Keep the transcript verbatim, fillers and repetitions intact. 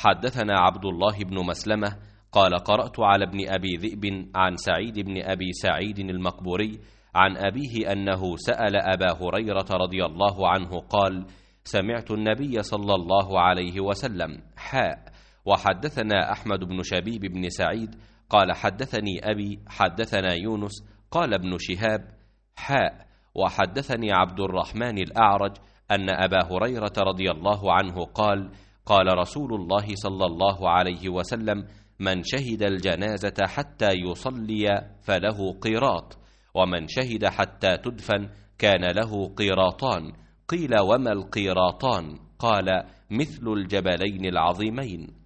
حدثنا عبد الله بن مسلمة قال قرأت على ابن أبي ذئب عن سعيد بن أبي سعيد المقبوري عن أبيه أنه سأل أبا هريرة رضي الله عنه قال: سمعت النبي صلى الله عليه وسلم. حاء. وحدثنا أحمد بن شبيب بن سعيد قال حدثني أبي حدثنا يونس قال ابن شهاب. حاء. وحدثني عبد الرحمن الأعرج أن أبا هريرة رضي الله عنه قال: قال رسول الله صلى الله عليه وسلم: من شهد الجنازة حتى يصلي فله قيراط، ومن شهد حتى تدفن كان له قيراطان. قيل: وما القيراطان؟ قال: مثل الجبلين العظيمين.